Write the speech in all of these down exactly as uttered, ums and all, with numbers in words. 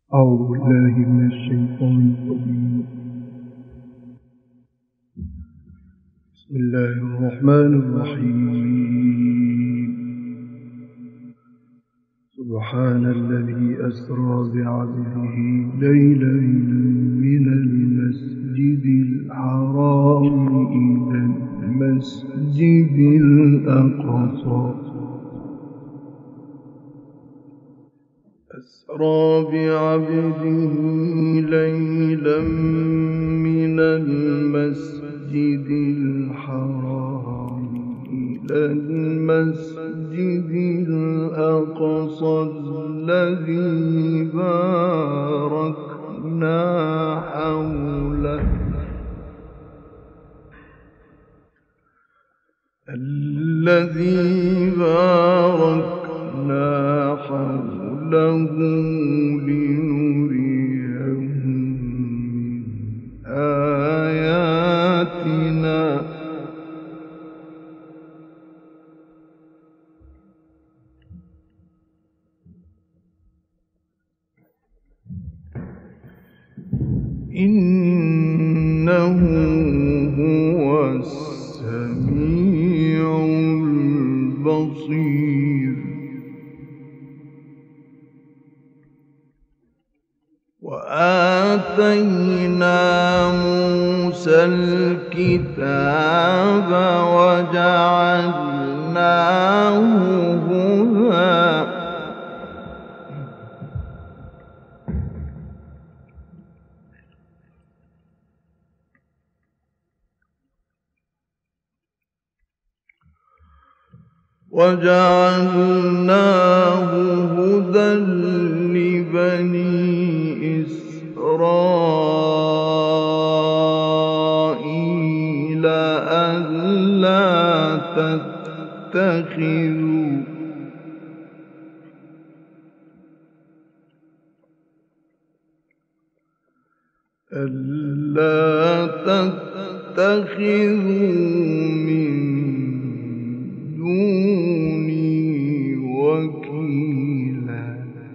أعوذ بالله من الشيطان الرجيم. بسم الله الرحمن الرحيم. سبحان الذي أسرى بعبده ليلا من المسجد الحرام إلى المسجد الأقصى أسرى بعبده ليلا من المسجد الحرام إلى المسجد الأقصى الذي باركنا حوله الذي باركنا حوله لنريه من آياتنا إنه هو السميع البصير. وآتينا موسى الكتاب وجعلناه هدى وجعلناه هدى لبني إسرائيل ألا تتخذوا ألا تتخذوا من دوني وكيلا.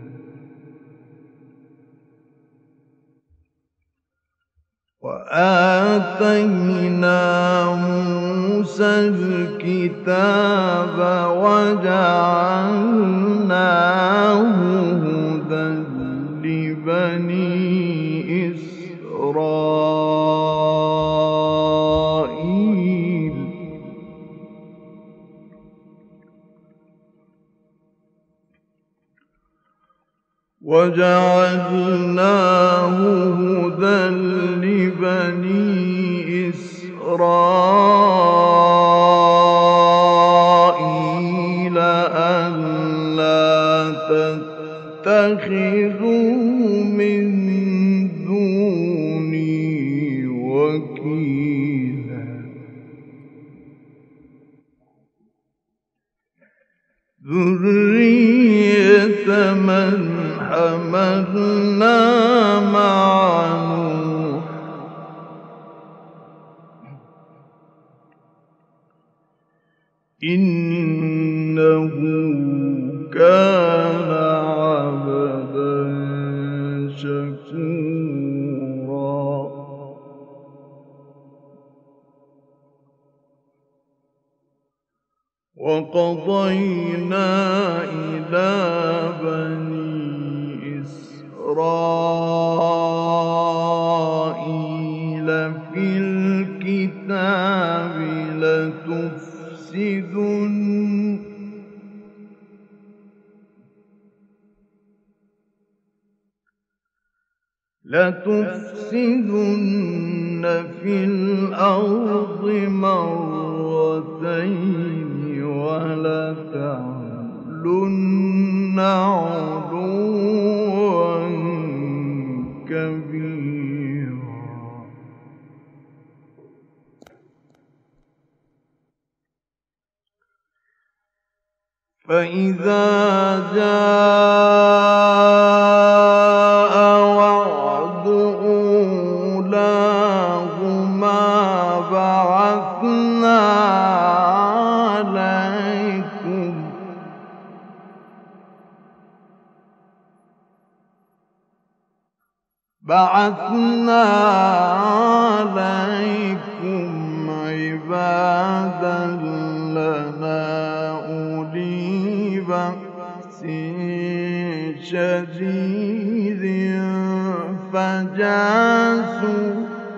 وآتينا موسى الكتاب وجعلناه هدى لبني إسرائيل وجعلناه هدى لبني إسرائيل ألا تتخذوا من دوني وكيلا. ذرية من حملنا مع نوح إنه كان عبدا شكورا. وقضينا إلى بني إسرائيل في الكتاب لتفسدن لتفسدن في الأرض مرتين ولتعلن علوا كبيرا. فإذا جاء وعد أولاهما بعثنا عليكم بَعَثْنَا عَلَيْكُمْ عِبَادًا لَّنَا أُولِي بَأْسٍ شَدِيدٍ فَجَاسُوا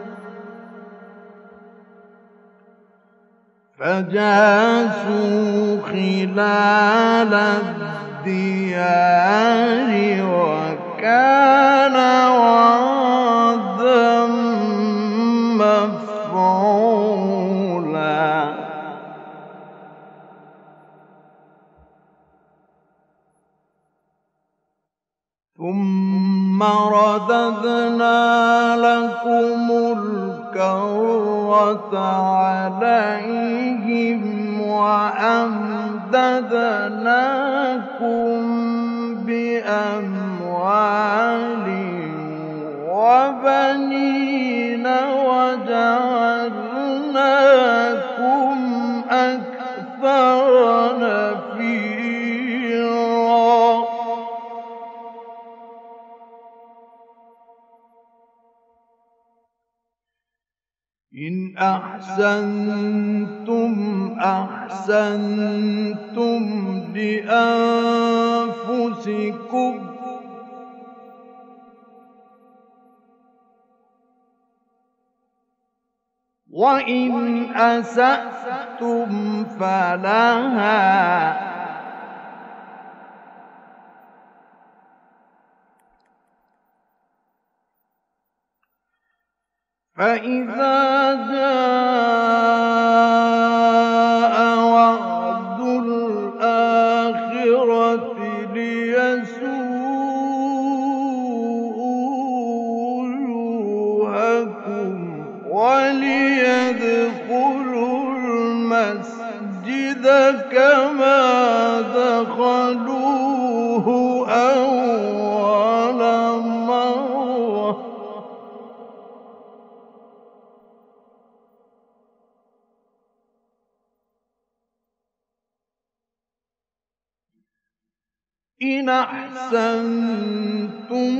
فَجَاسُوا خِلَالَ الدِّيَارِ وَكَانَ وَعْدًا مَّفْعُولًا ثُمَّ رَدَدْنَا لَكُمُ الْكَرَّةَ عَلَيْهِمْ وَأَمْدَدْنَاكُم بِأَمْوَالٍ وَبَنِينَ وَجَعَلْنَاكُمْ أَكْثَرَ نَفِيرًا إِنْ أَحْسَنتُمْ أَحْسَنتُمْ لِأَنفُسِكُمْ ۖ وَإِنْ أَسَأْتُمْ فَلَهَا ۚ فَإِذَا جَاءَ وَعْدُ الْآخِرَةِ لِيَسُوءُوا وُجُوهَكُمْ وَلِيَدْخُلُوا الْمَسْجِدَ كَمَا دَخَلُوهُ أَوَّلَ مَرَّةٍ إِنْ أَحْسَنتُمْ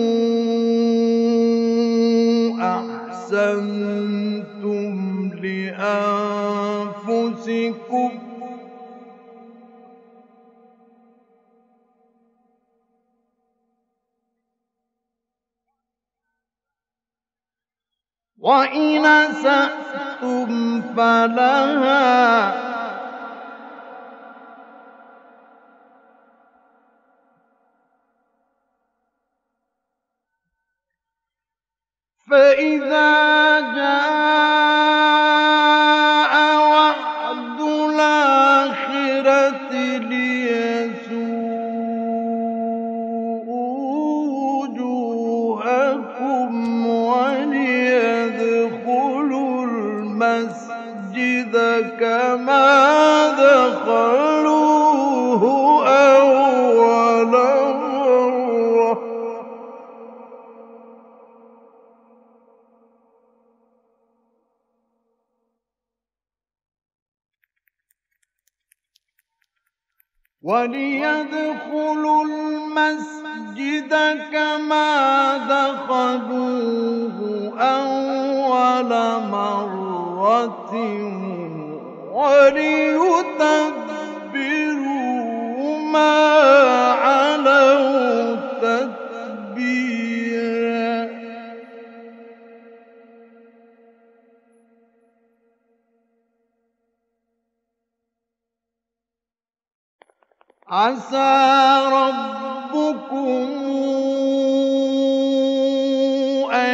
أَحْسَنتُمْ لِأَنفُسِكُمْ ۖ وَإِنْ أَسَأْتُمْ فَلَهَا ۚ فَإِذَا جَاءَ وَعْدُ الْآخِرَةِ لِيَسُوءُوا وُجُوهَكُمْ وَلِيَدْخُلُوا الْمَسْجِدَ كَمَا دَخَلُوهُ أَوَّلَ مَرَّةٍ وَلِيَدْخُلُوا الْمَسْجِدَ كَمَا دَخَلُوهُ أَوَّلَ مَرَّةٍ وَلِيُتَبِّرُوا مَا عَلَوْا تَتْبِيرًا عَسَىٰ رَبُّكُمْ أَن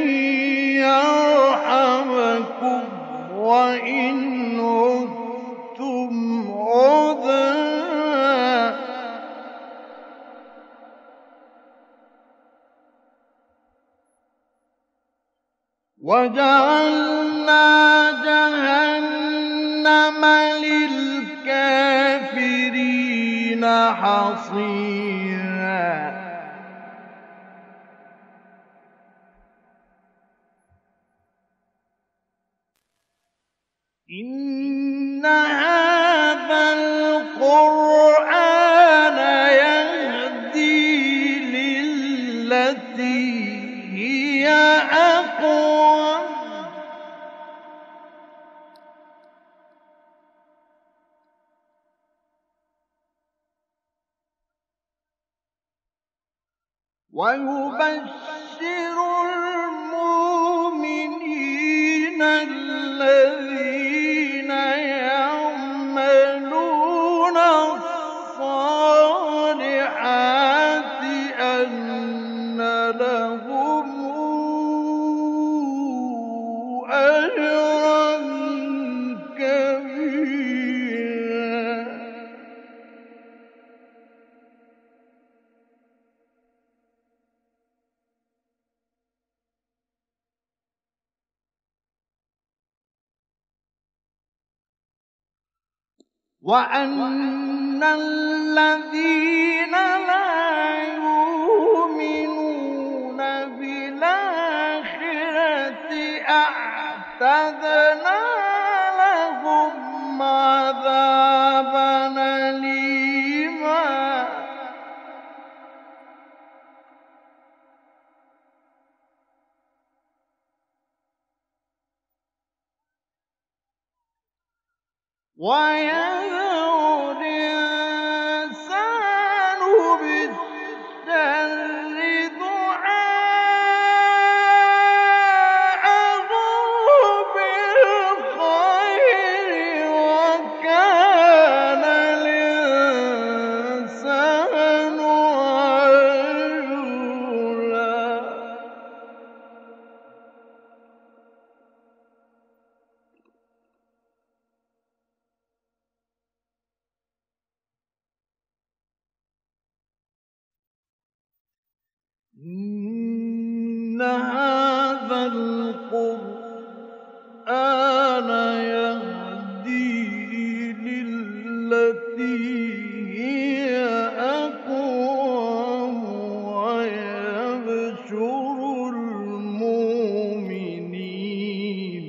يَرْحَمَكُمْ وَإِنْ عُدتُّمْ عُدْنَا ۘ وَجَعَلْنَا جَهَنَّمَ لِلْكَافِرِينَ حَصِيرًا إِنَّ هَٰذَا الْقُرْآنَ يَهْدِي لِلَّتِي هي أقوم ويبشر المؤمنين الذين يعملون الصالحات أن لهم أجرا كبيرا. وأن الذين لا يؤمنون بالآخرة أعتدنا لهم عذابا أليما. ويدعو الإنسان بالشر دعاءه بالخير وكان الإنسان عجولا. إن هذا القرآن يهدي للتي هي أقوم ويبشر المؤمنين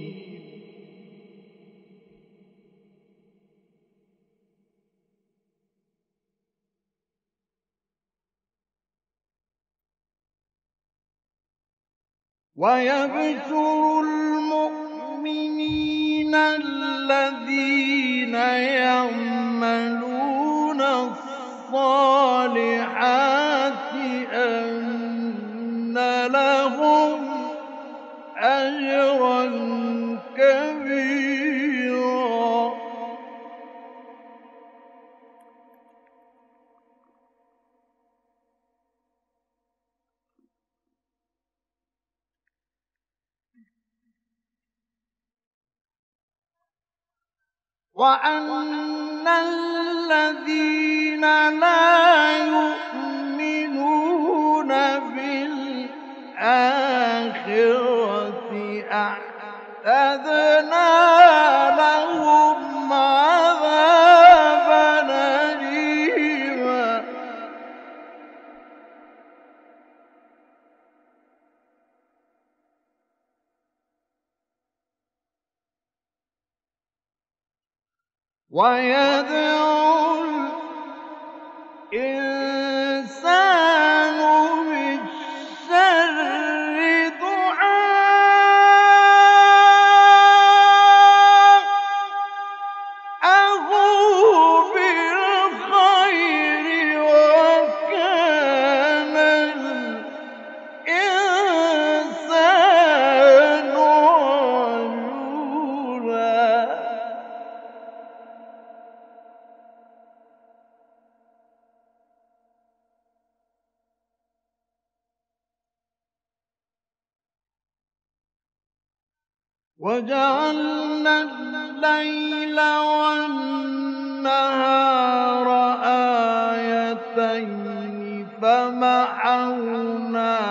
ويبشر المؤمنين الذين يعملون الصالحات أن لهم أجرا كبيرا. وأن الذين لا يؤمنون بالآخرة أعتدنا لهم عذابا أليما. ويدعو الإنسان بالشر دعاءه بالخير وكان الإنسان عجولا. وجعلنا الليل والنهار آيتين فمحونا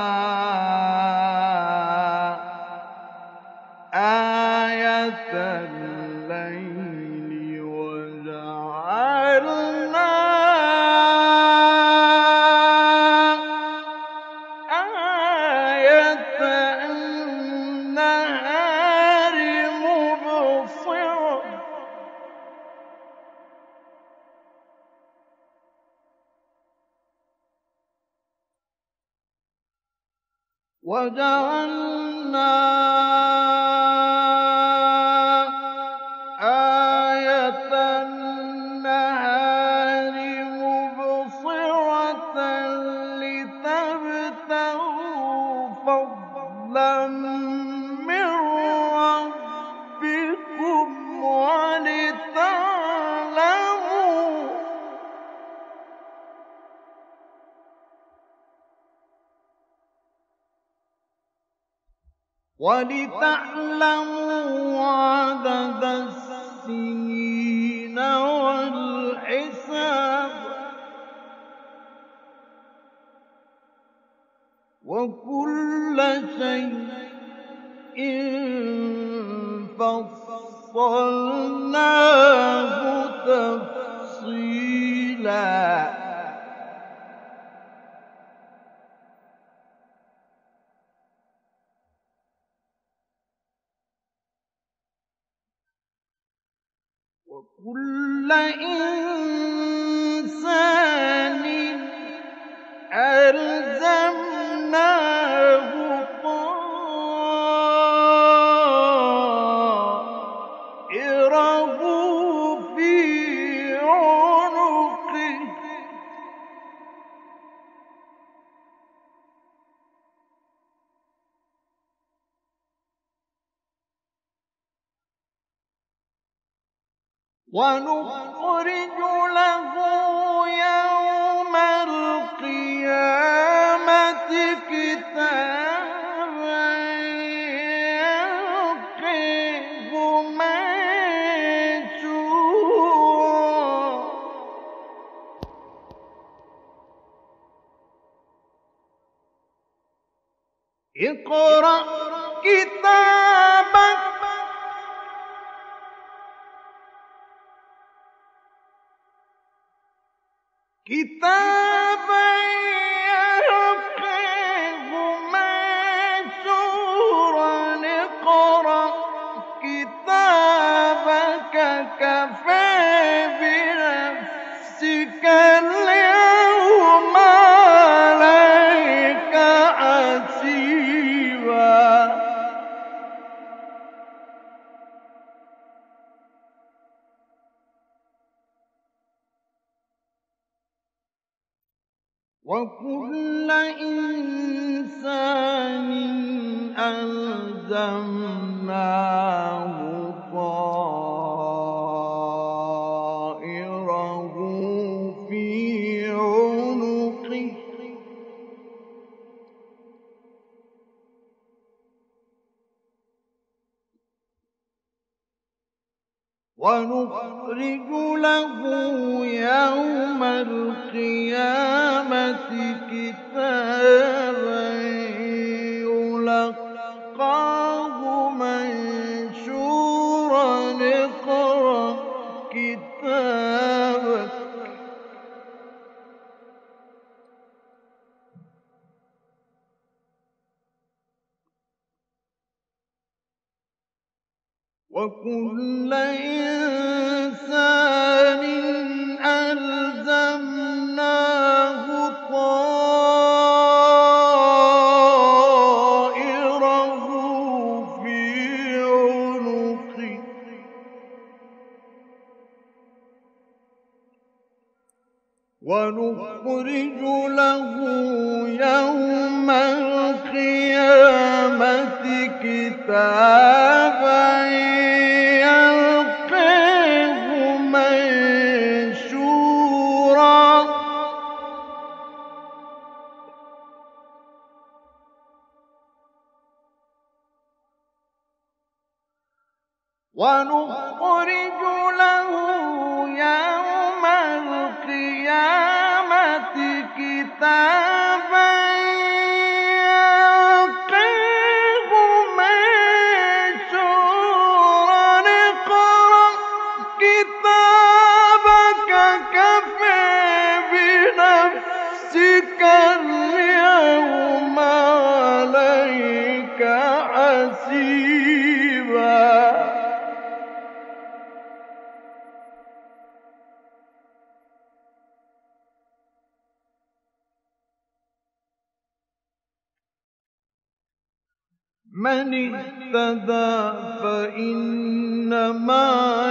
آية الليل وجعلنا آية النهار مبصرة وَجَعَلْنَا آيَةَ النَّهَارِ مُبْصِرَةً لِّتَبْتَغُوا فَضْلًا مِّن رَّبِّكُمْ وَلِتَعْلَمُوا وَلِتَعْلَمُوا عَدَدَ السِّنِينَ وَالْحِسَابَ ۚ وَكُلَّ شَيْءٍ فَصَّلْنَاهُ تَفْصِيلًا. وَكُلَّ إِنسَانٍ أَلْزَمْنَاهُ طَائِرَهُ فِي عُنُقِهِ ۖ وَنُخْرِجُ لَهُ يَوْمَ الْقِيَامَةِ كِتَابًا يَلْقَاهُ مَنشُورًا اقْرَأْ كِتَابَكَ كِتَابًا يَلْقَاهُ مَنشُورًا اقْرَأْ كِتَابَكَ كَفَىٰ بِنَفْسِكَ الْيَوْمَ عَلَيْكَ حَسِيبًا وَكُلَّ إِنسَانٍ أَلْزَمْنَاهُ طَائِرَهُ فِي عُنُقِهِ ۖ وَنُخْرِجُ لَهُ يَوْمَ الْقِيَامَةِ كِتَابًا يَلْقَاهُ مَنشُورًا اقْرَأْ كِتَابَكَ وَكُلَّ إِنسَانٍ أَلْزَمْنَاهُ طَائِرَهُ فِي عُنُقِهِ ۖ وَنُخْرِجُ لَهُ يَوْمَ الْقِيَامَةِ كِتَابًا يَلْقَاهُ مَنشُورًا وَنُخْرِجُ لَهُ يَوْمَ الْقِيَامَةِ كِتَابًا يَلْقَاهُ مَنشُورًا اقْرَأْ كِتَابَكَ كَفَىٰ بِنَفْسِكَ الْيَوْمَ عَلَيْكَ حَسِيبًا من اهتدى فإنما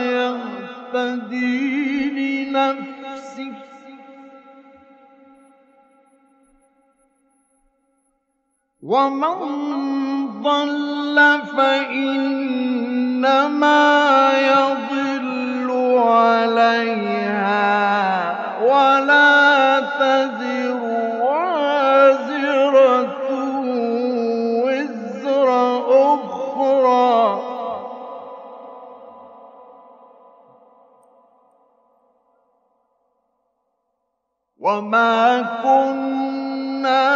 يهتدي لنفسه ومن ضل فإنما يضل عليها ولا تزر وازرة وزر أخرى وما كنا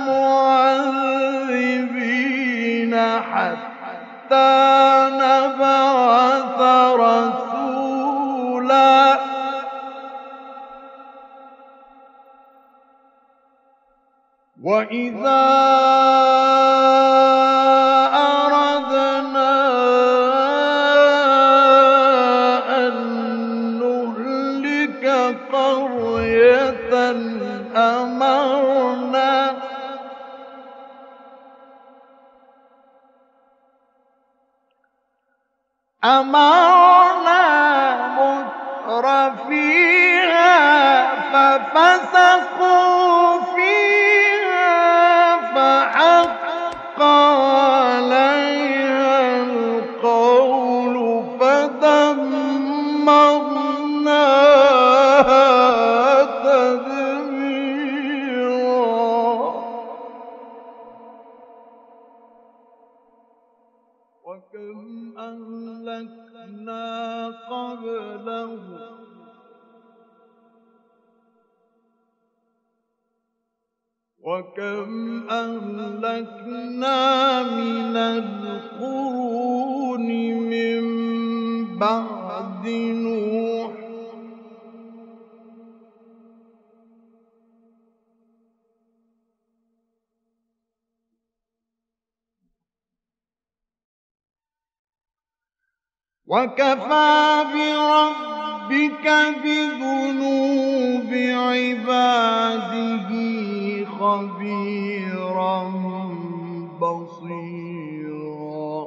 معذبين حتى نبعث رسولا وإذا أردنا أن نهلك قرية أمرنا أمرنا مترفيها ففسقوا فيها فحق عليها القول فدمرناها تدميرا وكم أهلكنا قبلهم وكم أهلكنا من القرون من بعد نوح وكفى بربك بذنوب عباده خبيرا بصيرا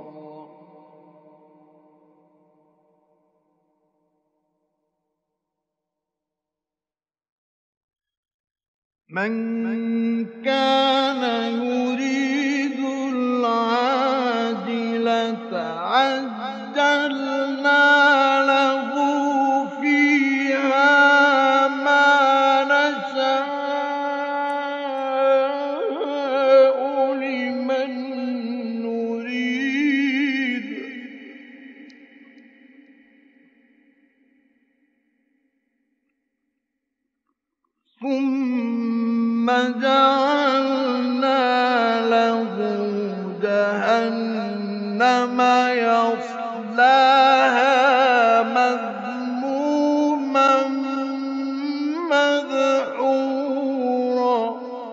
من كان يريد العاجلة عجلنا له فيها ما نشاء لمن نريد ثم جعلنا له جهنم يصلاها مذموما مدحورا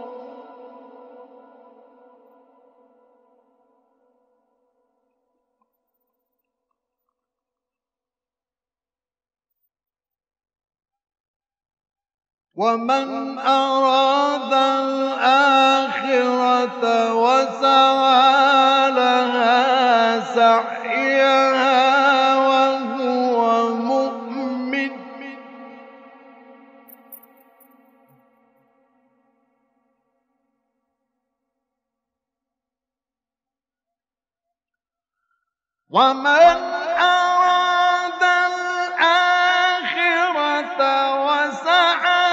ومن أراد الآخرة وسعى لها سعيها وهو مؤمن ومن أراد الآخرة وسعى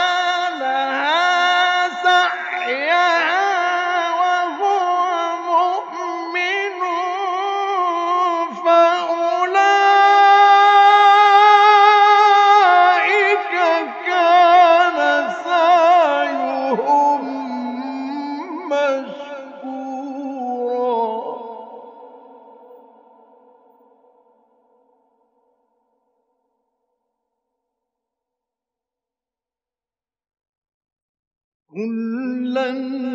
كُلًّا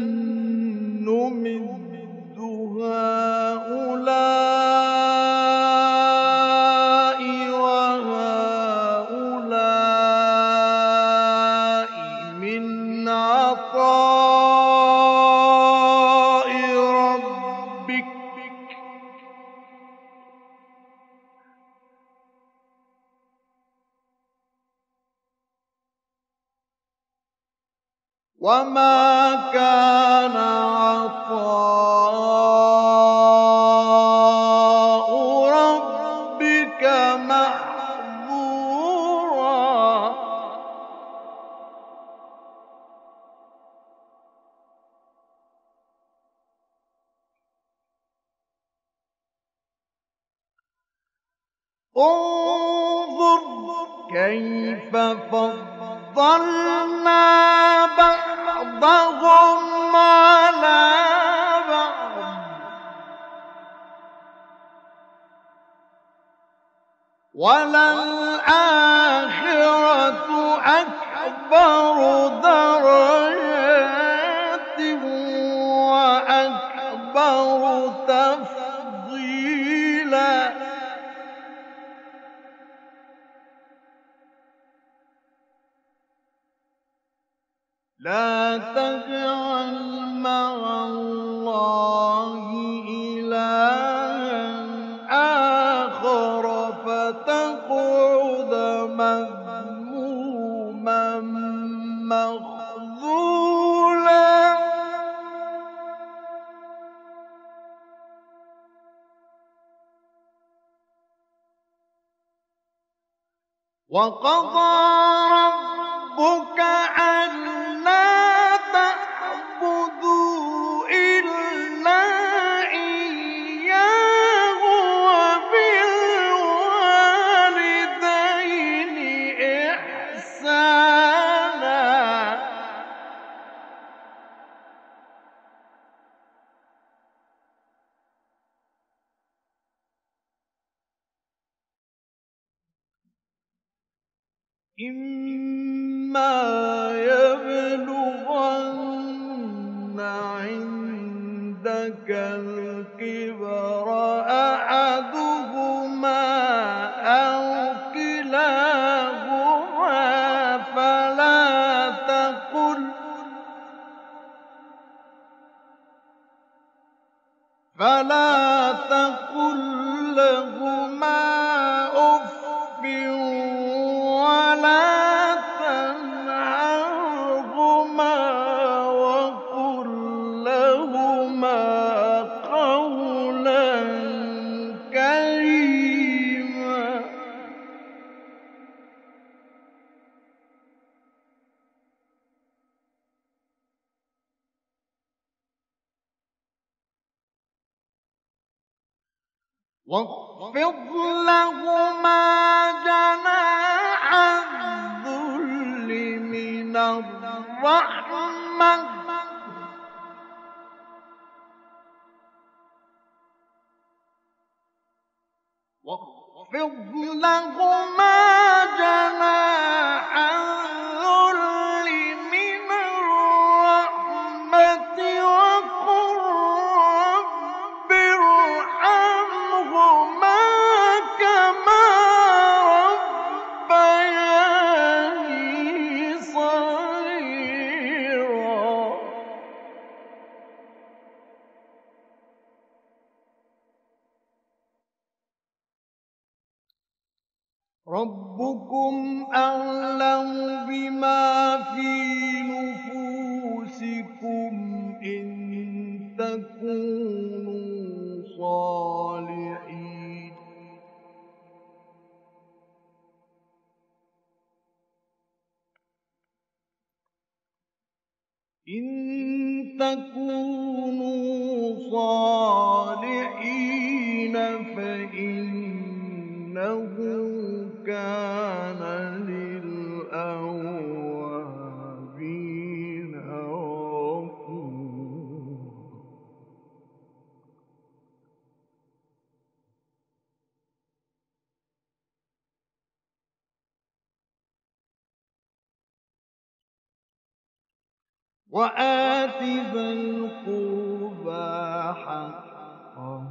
نُّمِدُّ هَٰؤُلَاءِ وَهَٰؤُلَاءِ مِنْ عَطَاءِ رَبِّكَ ۚ وما كان عطاء ربك محظورا انظر كيف فضلنا بعضهم على بعض وللآخرة أكبر درجات وأكبر تفضيلا لا تجعل مع الله إلها آخر فتقعد مذموما مخذولا وقضى ربك ألا تعبدوا إلا إياه وبالوالدين إحسانا إما يبلغن عندك الكبر أحدهما أو كلاهما فلا تقل فلا تقل لهما أف ولا تنهرهما وقل لهما قولا كريما واخفض لهما جناح الذل من الرحمة واخفض لهما جناح الذل من الرحمة وقل رب ارحمهما كما ربياني صغيرا ربكم أعلم بما في نفوسكم إن تكونوا صالحين إن تكونوا صالحين فإنه كان للأوابين غفورا وآت ذا القربى حقه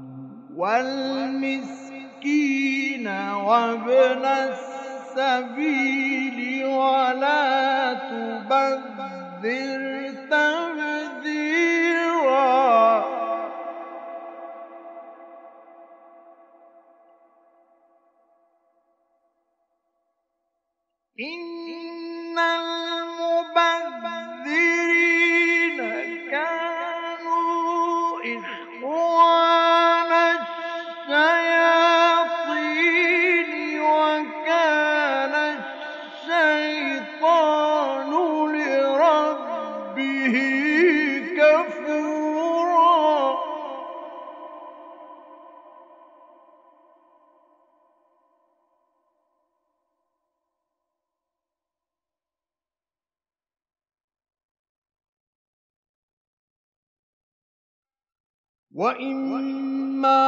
والمسكين وابن السبيل ولا تبذر تبذيرا إن المبذرين إخوان الشياطين وكان الشيطان لربه كفورا وَإِمَّا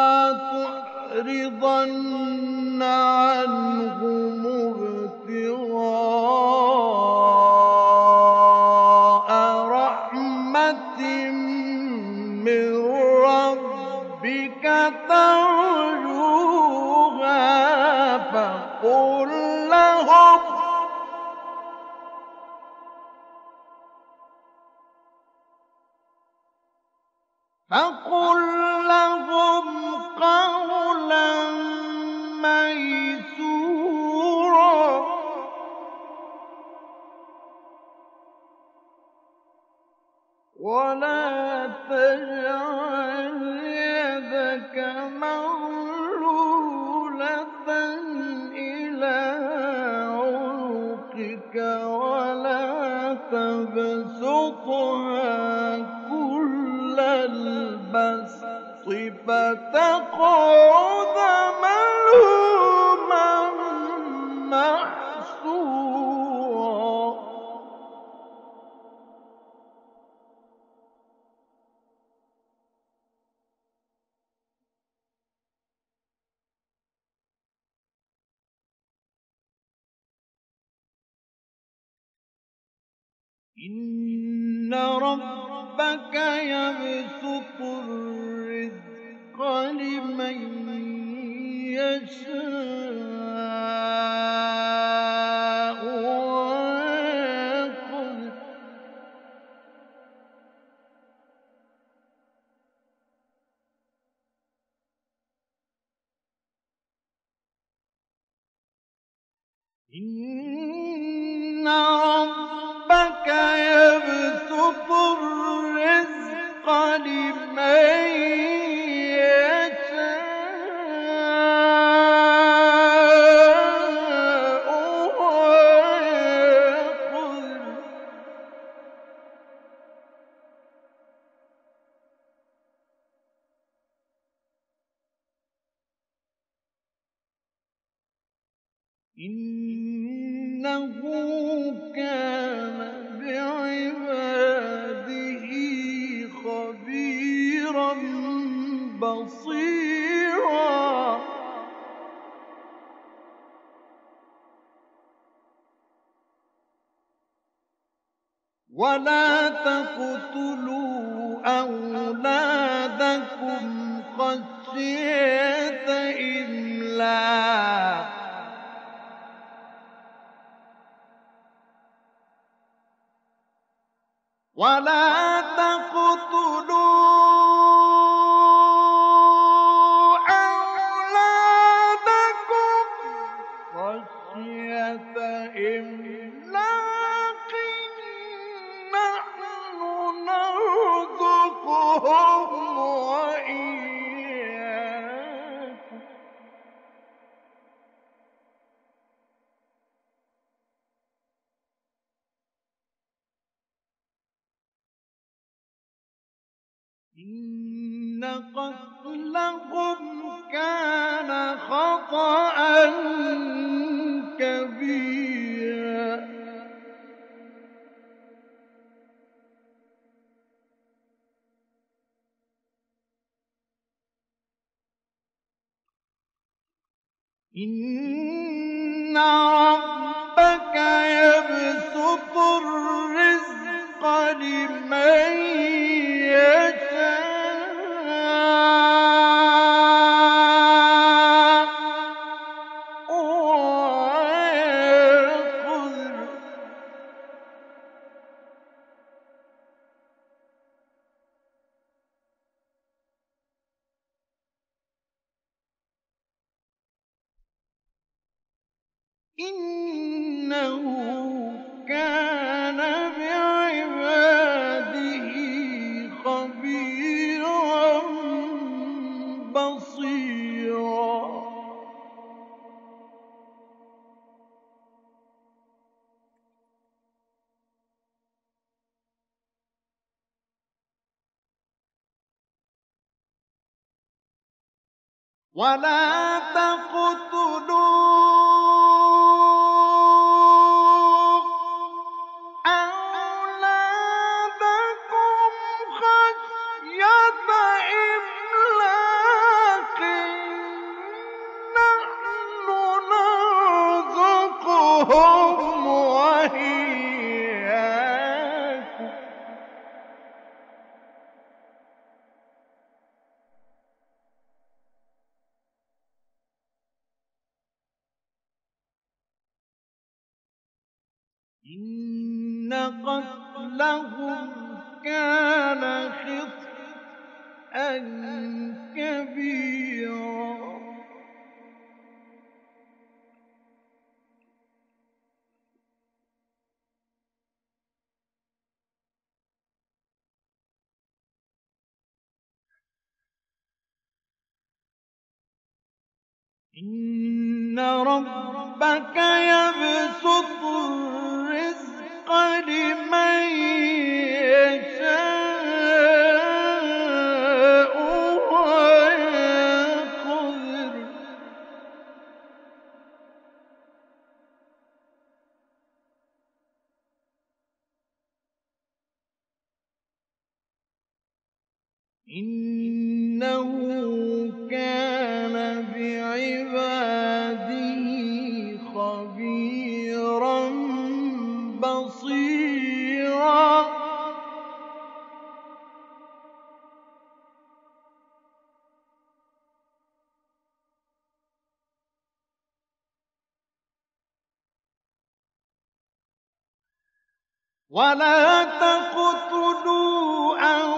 تُعْرِضَنَّ عَنْهُمُ ابْتِغَاءَ رَحْمَةٍ مِّن رَّبِّكَ تَرْجُوهَا فَقُل لَّهُمْ فَقُل لَّهُمْ قَوْلًا مَّيْسُورًا وَلَا تَجْعَلْ يَدَكَ مَغْلُولَةً إِلَىٰ عُنُقِكَ وَلَا تَبْسُطْهَا كُلَّ الْبَسْطِ فَتَقْعُدَ مَلُومًا مَّحْسُورًا إِنَّ رَبَّكَ يَبْسُطُ الرِّزْقَ لِمَن يَشَاءُ وَيَقْدِرُ إِنَّ رَبَّكَ يَبْسُطُ الرِّزْقَ لِمَن يَشَاءُ وَيَقْدِرُ إِنَّهُ كَانَ بِعِبَادِهِ خَبِيرًا بَصِيرًا وَلَا تَقْتُلُوا أَوْلَادَكُمْ خَشْيَةَ إِمْلَاقٍ ۖ وَلَا تَقْتُلُوا أَوْلَادَكُمْ خَشْيَةَ إِمْلَاقٍ ۖ نَّحْنُ نَرْزُقُهُمْ وَإِيَّاكُمْ ۚ إِنَّ قَتْلَهُمْ كَانَ خَطْأً كَبِيرًا إِنَّ رَبَّكَ يَبْسُطُ الرِّزْقَ لِمَن يَشَاءُ وَيَقْدِرُ إِنَّهُ كَانَ بِعِبَادِهِ خَبِيرًا ولا تقتلوا أولادكم خشية إملاق، نحن نرزقهم وإياكم، إن قتلهم كان خطأ كبيرا. إن ربك يبسط الرزق لمن يشاء ويقدر، إنه كان بعباده خبيرا بصيرا. ولا تقتلوا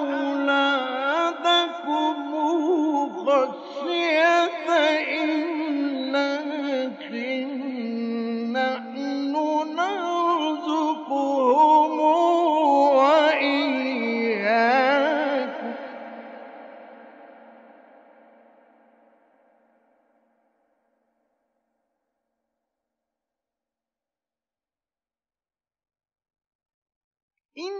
أولادكم خشية إملاق، نحن نرزقهم وإياكم، إن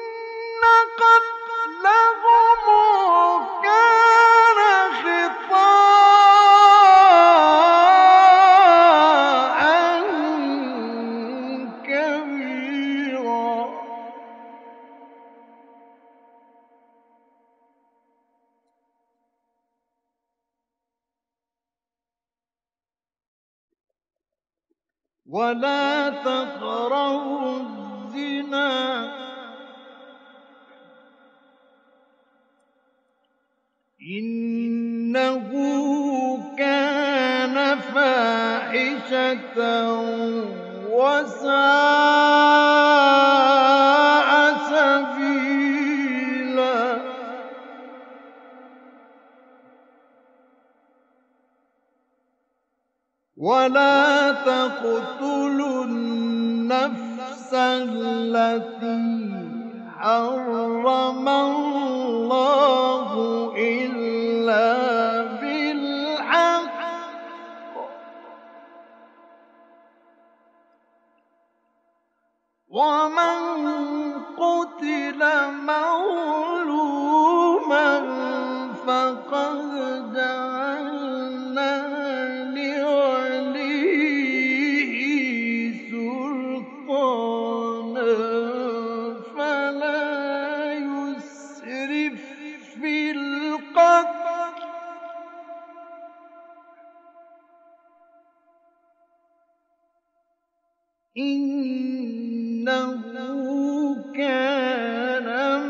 قتلهم كان خطأ كبيرا. ولا تقربوا الزنا، إنه كان فاحشة وساء سبيلا. ولا تقتلوا النفس التي حرم الله إلا بالحق، ومن قتل مظلوما فقد جعلنا لوليه سلطانا فلا يسرف في القتل، إنه كان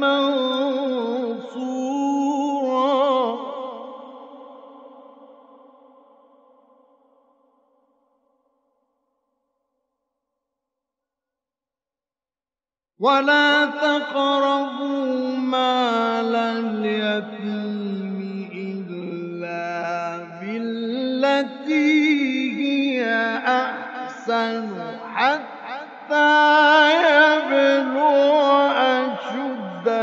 منصورا. ولا تقربوا مال اليتيم إلا بالتي هي أحسن حتى يبلغ أشده،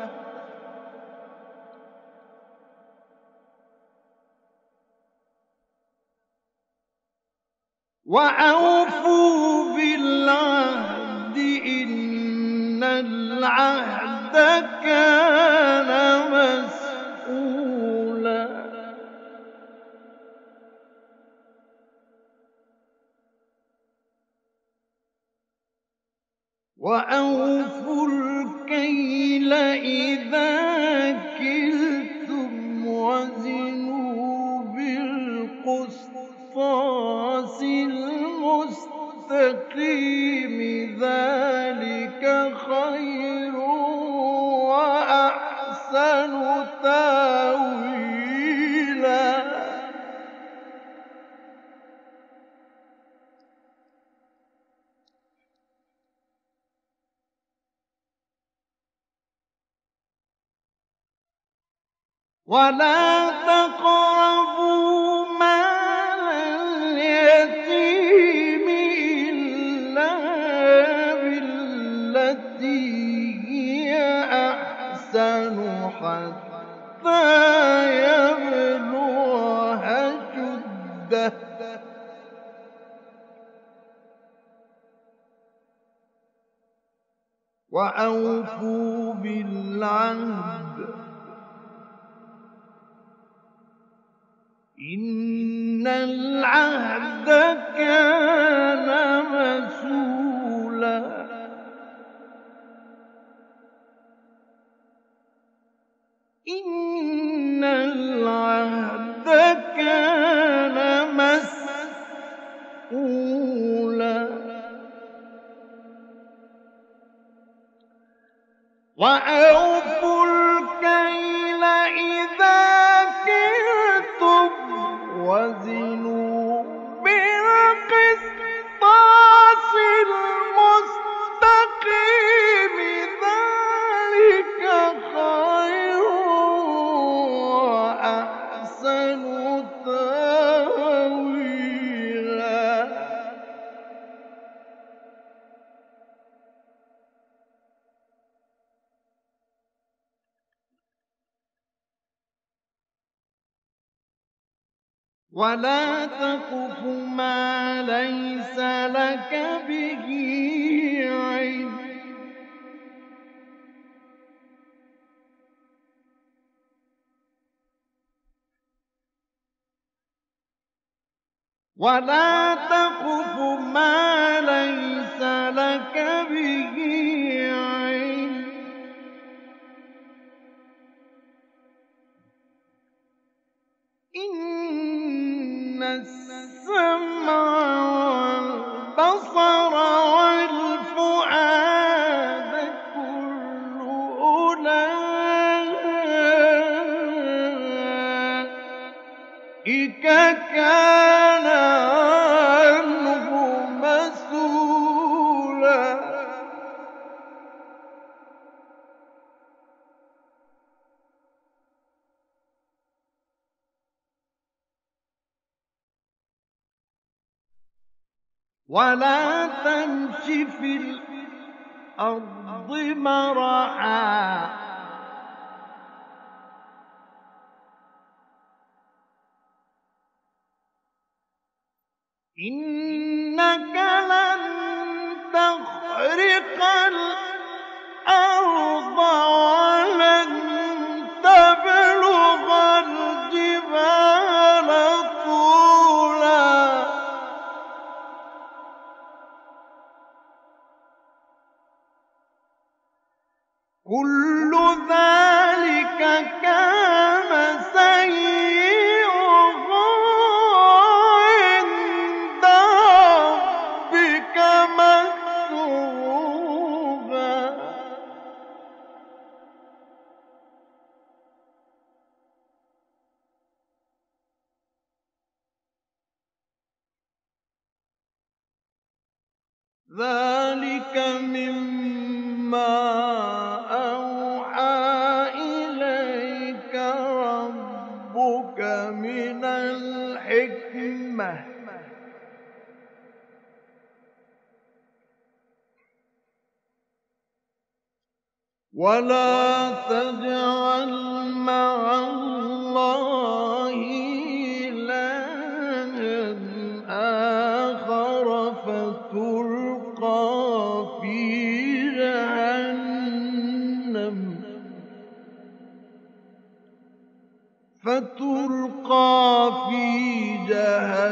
وأوفوا بالعهد إن العهد كان مسؤولا. وأوفوا الكيل إذا كلتم وزنوا بالقسطاس المستقيم ذلك خير وأحسن تأويلا. ولا تقربوا مال اليتيم إلا بالتي هي أحسن حتى يبلغ أشده وأوفوا بالعهد إن العهد كان مسؤولا. إن العهد كان مسؤولا. وأوفوا الكيل إذا كلتم وزنوا بالقسطاس المستقيم ذلك خير وأحسن تأويلا. ولا تقف ما ليس لك به علم ولا تقف ما ليس لك به علم إن السمع والبصر والفؤاد كل أولئك كان عنه مسؤولا. ولا تمش في الأرض مرحا إنك لن تخرق الأرض ولن تبلغ الجبال طولا كل ذلك كان سيئه عند ربك مكروها. ذلك مما أوحى إليك ربك من الحكمة ولا تجعل مع الله إلها آخر فتلقى في جهنم فتلقى في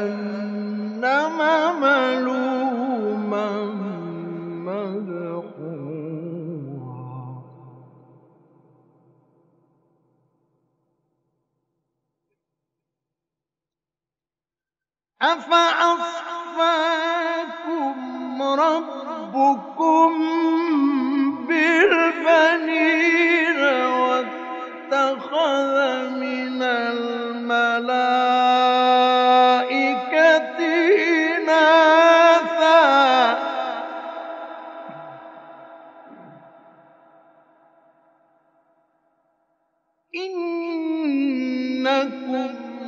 جهنم ملوما مدحورا. أفأصفاكم ربكم بالبنين واتخذ من الملائكة إناثا إنكم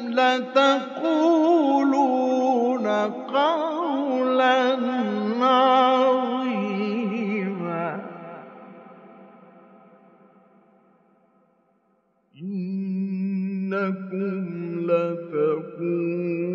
لتقولون قولا عظيما إنكم لتقولون